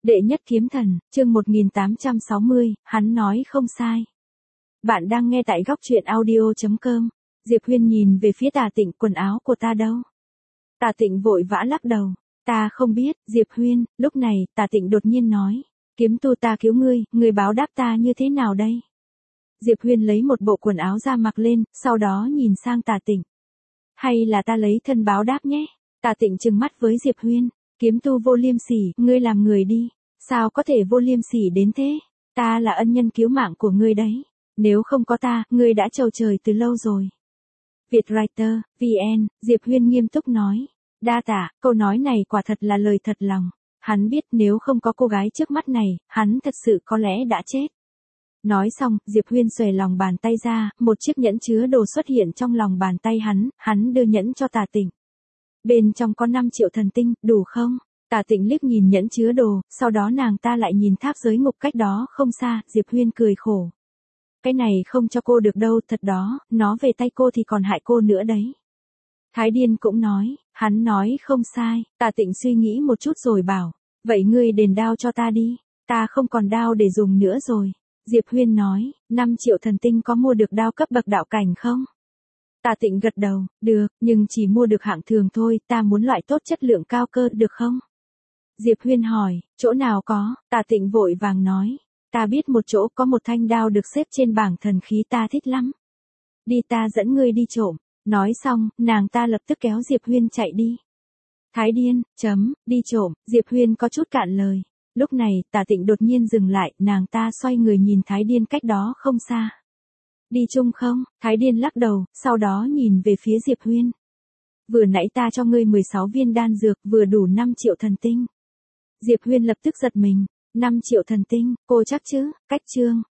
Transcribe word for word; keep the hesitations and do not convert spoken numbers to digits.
Đệ nhất kiếm thần, chương một nghìn tám trăm sáu mươi, hắn nói không sai. Bạn đang nghe tại góc truyện audio chấm com. Diệp Huyên nhìn về phía Tà Tịnh, quần áo của ta đâu? Tà Tịnh vội vã lắc đầu. Ta không biết, Diệp Huyên. Lúc này, Tà Tịnh đột nhiên nói. Kiếm tu ta cứu ngươi, ngươi báo đáp ta như thế nào đây? Diệp Huyên lấy một bộ quần áo ra mặc lên, sau đó nhìn sang Tà Tịnh. Hay là ta lấy thân báo đáp nhé? Tà Tịnh trừng mắt với Diệp Huyên. Kiếm tu vô liêm sỉ, ngươi làm người đi. Sao có thể vô liêm sỉ đến thế? Ta là ân nhân cứu mạng của ngươi đấy. Nếu không có ta, ngươi đã trầu trời từ lâu rồi. Vietwriter, vê en, Diệp Huyên nghiêm túc nói. Đa tạ, câu nói này quả thật là lời thật lòng. Hắn biết nếu không có cô gái trước mắt này, hắn thật sự có lẽ đã chết. Nói xong, Diệp Huyên xuề lòng bàn tay ra, một chiếc nhẫn chứa đồ xuất hiện trong lòng bàn tay hắn, hắn đưa nhẫn cho Tà Tịnh. Bên trong có năm triệu thần tinh, đủ không? Tà Tịnh liếc nhìn nhẫn chứa đồ, sau đó nàng ta lại nhìn tháp giới ngục cách đó không xa, Diệp Huyên cười khổ. Cái này không cho cô được đâu, thật đó, nó về tay cô thì còn hại cô nữa đấy. Thái Điên cũng nói, hắn nói không sai. Tà Tịnh suy nghĩ một chút rồi bảo, vậy ngươi đền đao cho ta đi, ta không còn đao để dùng nữa rồi. Diệp Huyên nói, năm triệu thần tinh có mua được đao cấp bậc đạo cảnh không? Tà Tịnh gật đầu, được, nhưng chỉ mua được hạng thường thôi, ta muốn loại tốt chất lượng cao cơ, được không? Diệp Huyên hỏi, chỗ nào có? Tà Tịnh vội vàng nói, ta biết một chỗ có một thanh đao được xếp trên bảng thần khí ta thích lắm. Đi, ta dẫn ngươi đi trộm. Nói xong, nàng ta lập tức kéo Diệp Huyên chạy đi. Thái Điên, chấm, đi trộm, Diệp Huyên có chút cạn lời. Lúc này, Tà Tịnh đột nhiên dừng lại, nàng ta xoay người nhìn Thái Điên cách đó không xa. Đi chung không? Thái Điên lắc đầu, sau đó nhìn về phía Diệp Huyên. Vừa nãy ta cho ngươi mười sáu viên đan dược, vừa đủ năm triệu thần tinh. Diệp Huyên lập tức giật mình. năm triệu thần tinh, cô chắc chứ? Cách chương.